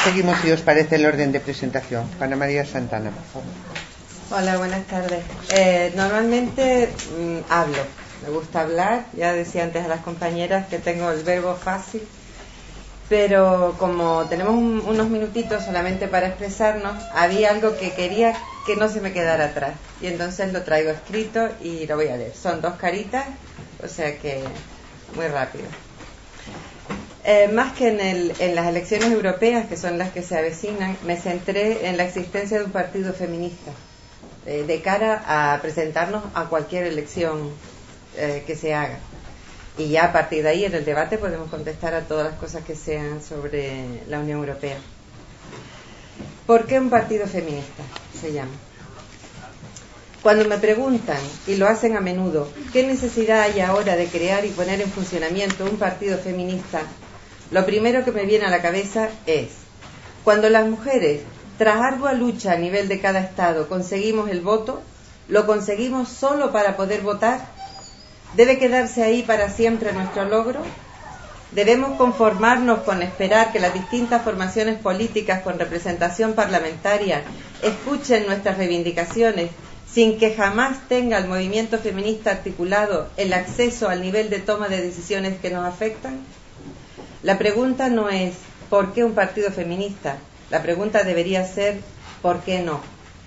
seguimos, si os parece, el orden de presentación. Ana María Santana, por favor. Hola, buenas tardes. Normalmente hablo, me gusta hablar. Ya decía antes a las compañeras que tengo el verbo fácil, pero como tenemos unos minutitos solamente para expresarnos, había algo que quería que no se me quedara atrás, y entonces lo traigo escrito y lo voy a leer. Son 2 caritas, o sea que muy rápido. Más que en las elecciones europeas, que son las que se avecinan, me centré en la existencia de un partido feminista de cara a presentarnos a cualquier elección que se haga. Y ya a partir de ahí, en el debate, podemos contestar a todas las cosas que sean sobre la Unión Europea. ¿Por qué un partido feminista se llama? Cuando me preguntan, y lo hacen a menudo, ¿qué necesidad hay ahora de crear y poner en funcionamiento un partido feminista?, lo primero que me viene a la cabeza es: cuando las mujeres, tras ardua lucha a nivel de cada estado, conseguimos el voto, ¿lo conseguimos solo para poder votar? ¿Debe quedarse ahí para siempre nuestro logro? ¿Debemos conformarnos con esperar que las distintas formaciones políticas con representación parlamentaria escuchen nuestras reivindicaciones sin que jamás tenga el movimiento feminista articulado el acceso al nivel de toma de decisiones que nos afectan? La pregunta no es ¿por qué un partido feminista? La pregunta debería ser ¿por qué no?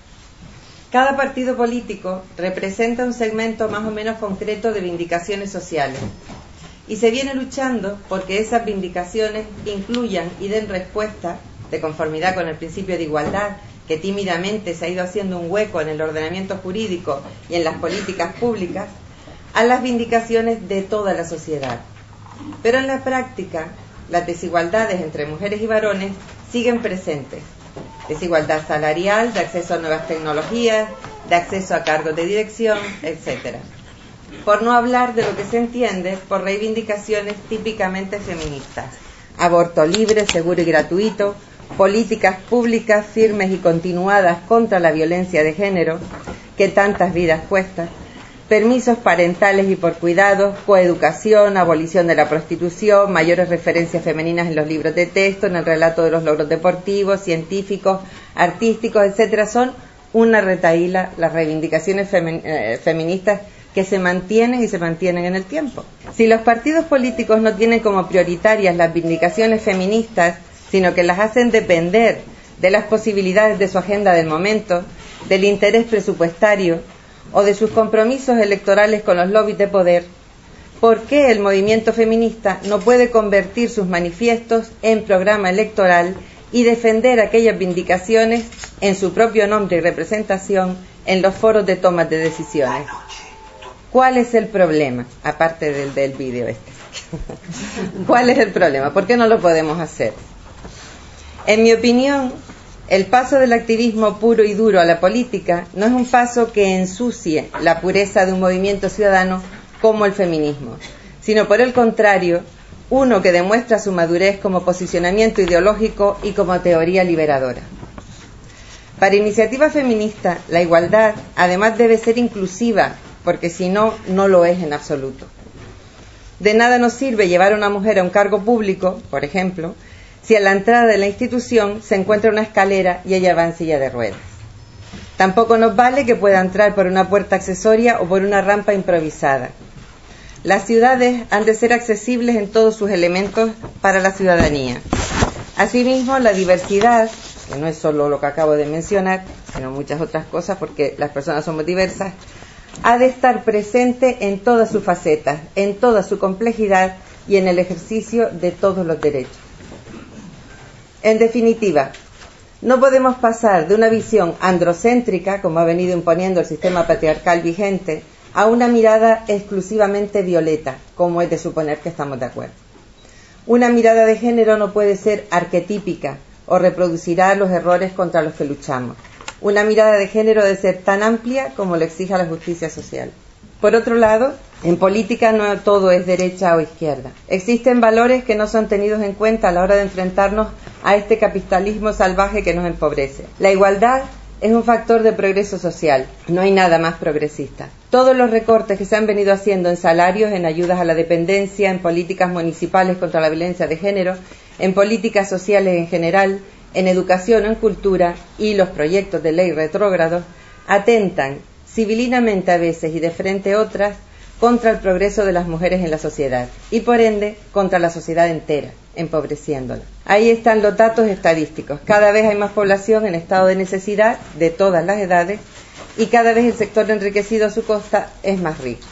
Cada partido político representa un segmento más o menos concreto de vindicaciones sociales, y se viene luchando porque esas vindicaciones incluyan y den respuesta, de conformidad con el principio de igualdad, que tímidamente se ha ido haciendo un hueco en el ordenamiento jurídico y en las políticas públicas, a las vindicaciones de toda la sociedad. Pero en la práctica, las desigualdades entre mujeres y varones siguen presentes. Desigualdad salarial, de acceso a nuevas tecnologías, de acceso a cargos de dirección, etc. Por no hablar de lo que se entiende por reivindicaciones típicamente feministas: aborto libre, seguro y gratuito, políticas públicas firmes y continuadas contra la violencia de género, que tantas vidas cuesta, permisos parentales y por cuidados, coeducación, abolición de la prostitución, mayores referencias femeninas en los libros de texto, en el relato de los logros deportivos, científicos, artísticos, etcétera. Son una retahíla las reivindicaciones feministas que se mantienen y se mantienen en el tiempo. Si los partidos políticos no tienen como prioritarias las vindicaciones feministas, sino que las hacen depender de las posibilidades de su agenda del momento, del interés presupuestario o de sus compromisos electorales con los lobbies de poder, ¿por qué el movimiento feminista no puede convertir sus manifiestos en programa electoral y defender aquellas vindicaciones en su propio nombre y representación en los foros de toma de decisiones? ¿Cuál es el problema? Aparte del vídeo este. ¿Cuál es el problema? ¿Por qué no lo podemos hacer? En mi opinión, el paso del activismo puro y duro a la política no es un paso que ensucie la pureza de un movimiento ciudadano como el feminismo, sino por el contrario, uno que demuestra su madurez como posicionamiento ideológico y como teoría liberadora. Para iniciativa feminista, la igualdad además debe ser inclusiva, porque si no, no lo es en absoluto. De nada nos sirve llevar a una mujer a un cargo público, por ejemplo, si a la entrada de la institución se encuentra una escalera y ella va en silla de ruedas. Tampoco nos vale que pueda entrar por una puerta accesoria o por una rampa improvisada. Las ciudades han de ser accesibles en todos sus elementos para la ciudadanía. Asimismo, la diversidad, que no es solo lo que acabo de mencionar, sino muchas otras cosas, porque las personas somos diversas, ha de estar presente en todas sus facetas, en toda su complejidad y en el ejercicio de todos los derechos. En definitiva, no podemos pasar de una visión androcéntrica, como ha venido imponiendo el sistema patriarcal vigente, a una mirada exclusivamente violeta, como es de suponer que estamos de acuerdo. Una mirada de género no puede ser arquetípica o reproducirá los errores contra los que luchamos. Una mirada de género debe ser tan amplia como lo exija la justicia social. Por otro lado, en política no todo es derecha o izquierda. Existen valores que no son tenidos en cuenta a la hora de enfrentarnos a este capitalismo salvaje que nos empobrece. La igualdad es un factor de progreso social. No hay nada más progresista. Todos los recortes que se han venido haciendo en salarios, en ayudas a la dependencia, en políticas municipales contra la violencia de género, en políticas sociales en general, en educación o en cultura, y los proyectos de ley retrógrados atentan civilinamente a veces y de frente a otras contra el progreso de las mujeres en la sociedad y por ende contra la sociedad entera, empobreciéndola. Ahí están los datos estadísticos. Cada vez hay más población en estado de necesidad de todas las edades y cada vez el sector enriquecido a su costa es más rico.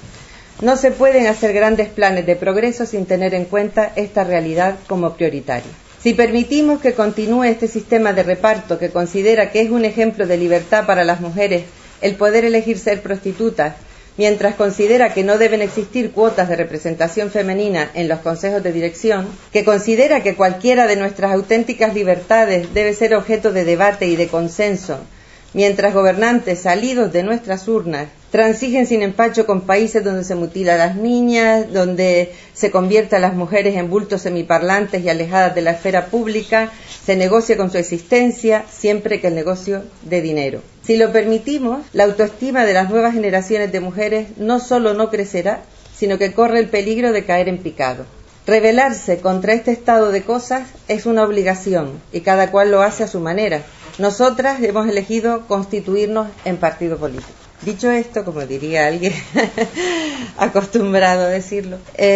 No se pueden hacer grandes planes de progreso sin tener en cuenta esta realidad como prioritaria. Si permitimos que continúe este sistema de reparto que considera que es un ejemplo de libertad para las mujeres el poder elegir ser prostitutas, mientras considera que no deben existir cuotas de representación femenina en los consejos de dirección, que considera que cualquiera de nuestras auténticas libertades debe ser objeto de debate y de consenso, mientras gobernantes salidos de nuestras urnas transigen sin empacho con países donde se mutila a las niñas, donde se convierte a las mujeres en bultos semiparlantes y alejadas de la esfera pública, se negocia con su existencia, siempre que el negocio dé dinero. Si lo permitimos, la autoestima de las nuevas generaciones de mujeres no solo no crecerá, sino que corre el peligro de caer en picado. Rebelarse contra este estado de cosas es una obligación y cada cual lo hace a su manera. Nosotras hemos elegido constituirnos en partido político. Dicho esto, como diría alguien acostumbrado a decirlo,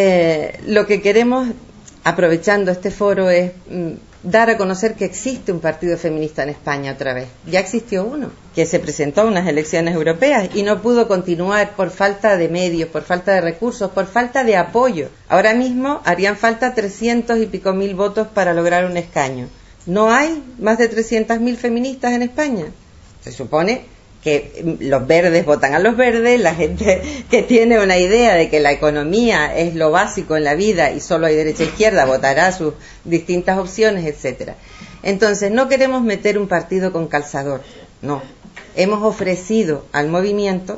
lo que queremos, aprovechando este foro, es dar a conocer que existe un partido feminista en España otra vez. Ya existió uno, que se presentó a unas elecciones europeas y no pudo continuar por falta de medios, por falta de recursos, por falta de apoyo. Ahora mismo harían falta 300 y pico mil votos para lograr un escaño. No hay más de 300.000 feministas en España. Se supone que los verdes votan a los verdes, la gente que tiene una idea de que la economía es lo básico en la vida y solo hay derecha e izquierda votará sus distintas opciones, etcétera. Entonces, no queremos meter un partido con calzador, no. Hemos ofrecido al movimiento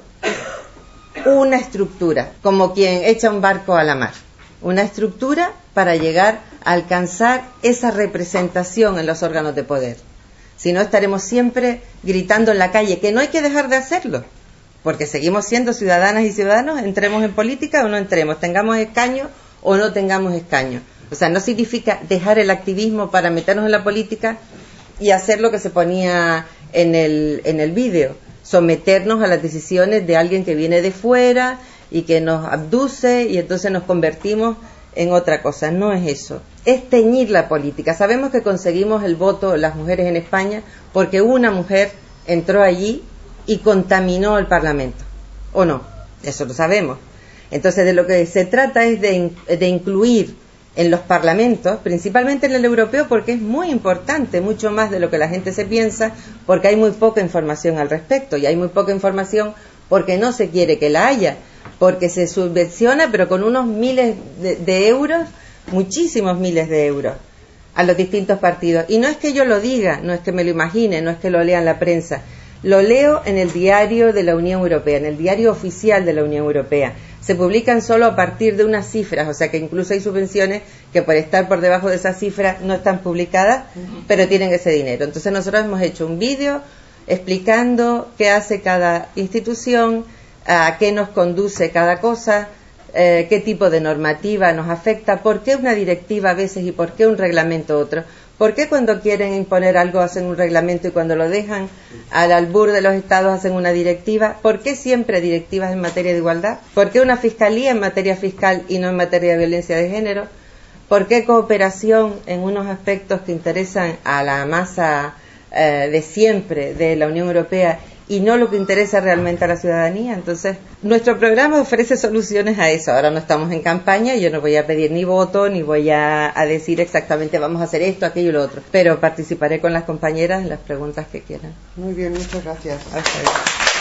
una estructura, como quien echa un barco a la mar. Una estructura para llegar a alcanzar esa representación en los órganos de poder. Si no, estaremos siempre gritando en la calle, que no hay que dejar de hacerlo, porque seguimos siendo ciudadanas y ciudadanos, entremos en política o no entremos, tengamos escaño o no tengamos escaño. O sea, no significa dejar el activismo para meternos en la política y hacer lo que se ponía en el vídeo, someternos a las decisiones de alguien que viene de fuera y que nos abduce y entonces nos convertimos en otra cosa. No es eso, es teñir la política. Sabemos que conseguimos el voto las mujeres en España porque una mujer entró allí y contaminó el Parlamento, ¿o no? Eso lo sabemos. Entonces, de lo que se trata es de incluir en los parlamentos, principalmente en el europeo, porque es muy importante, mucho más de lo que la gente se piensa, porque hay muy poca información al respecto, y hay muy poca información porque no se quiere que la haya, porque se subvenciona, pero con unos miles de euros, muchísimos miles de euros, a los distintos partidos. Y no es que yo lo diga, no es que me lo imagine, no es que lo lea en la prensa, lo leo en el diario de la Unión Europea, en el diario oficial de la Unión Europea. Se publican solo a partir de unas cifras, o sea que incluso hay subvenciones que por estar por debajo de esas cifras no están publicadas, pero tienen ese dinero. Entonces nosotros hemos hecho un vídeo explicando qué hace cada institución, a qué nos conduce cada cosa, qué tipo de normativa nos afecta, por qué una directiva a veces y por qué un reglamento otro. ¿Por qué cuando quieren imponer algo hacen un reglamento y cuando lo dejan al albur de los estados hacen una directiva? ¿Por qué siempre directivas en materia de igualdad? ¿Por qué una fiscalía en materia fiscal y no en materia de violencia de género? ¿Por qué cooperación en unos aspectos que interesan a la masa de siempre de la Unión Europea y no lo que interesa realmente a la ciudadanía? Entonces, nuestro programa ofrece soluciones a eso. Ahora no estamos en campaña, yo no voy a pedir ni voto, ni voy a decir exactamente vamos a hacer esto, aquello y lo otro, pero participaré con las compañeras en las preguntas que quieran. Muy bien, muchas gracias. Hasta luego.